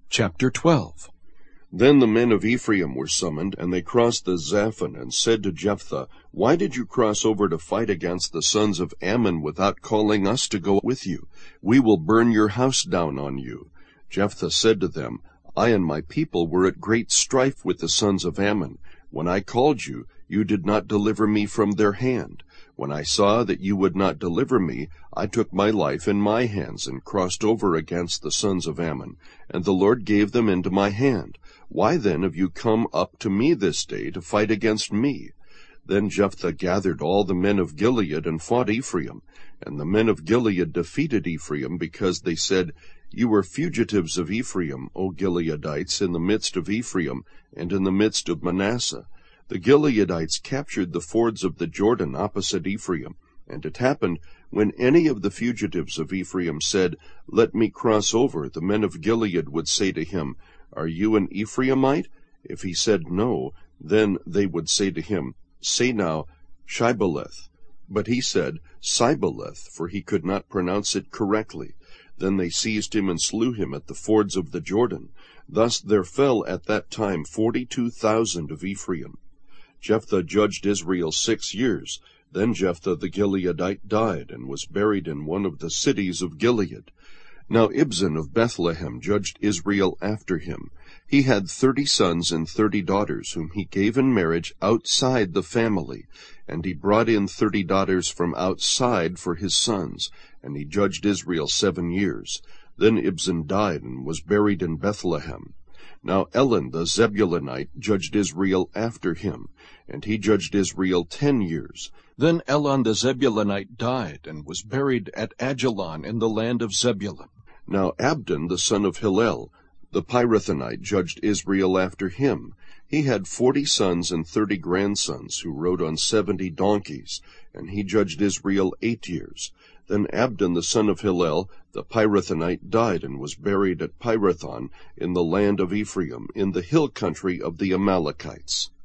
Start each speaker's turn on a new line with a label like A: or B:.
A: Chapter 12.
B: Then the men of Ephraim were summoned, and they crossed the Zaphon, and said to Jephthah, Why did you cross over to fight against the sons of Ammon without calling us to go with you? We will burn your house down on you. Jephthah said to them, I and my people were at great strife with the sons of Ammon. When I called you, you did not deliver me from their hand. When I saw that you would not deliver me, I took my life in my hands and crossed over against the sons of Ammon, and the Lord gave them into my hand. Why then have you come up to me this day to fight against me? Then Jephthah gathered all the men of Gilead and fought Ephraim. And the men of Gilead defeated Ephraim, because they said, You were fugitives of Ephraim, O Gileadites, in the midst of Ephraim, and in the midst of Manasseh. The Gileadites captured the fords of the Jordan opposite Ephraim. And it happened, when any of the fugitives of Ephraim said, Let me cross over, the men of Gilead would say to him, Are you an Ephraimite? If he said no, then they would say to him, Say now, Shibboleth. But he said, Sibboleth, for he could not pronounce it correctly. Then they seized him and slew him at the fords of the Jordan. Thus there fell at that time 42,000 of Ephraim. Jephthah judged Israel 6 years. Then Jephthah the Gileadite died, and was buried in one of the cities of Gilead. Now Ibzan of Bethlehem judged Israel after him. He had 30 sons and 30 daughters, whom he gave in marriage outside the family. And he brought in 30 daughters from outside for his sons. And he judged Israel 7 years. Then Ibzan died, and was buried in Bethlehem. Now Elon the Zebulunite judged Israel after him, and he judged Israel 10 years. Then Elon the Zebulunite died, and was buried at Ajalon in the land of Zebulun. Now Abdon the son of Hillel, the Pirathonite, judged Israel after him. He had 40 sons and 30 grandsons, who rode on 70 donkeys, and he judged Israel 8 years. Then Abdon the son of Hillel, the Pirathonite, died, and was buried at Pirathon in the land of Ephraim, in the hill country of the Amalekites.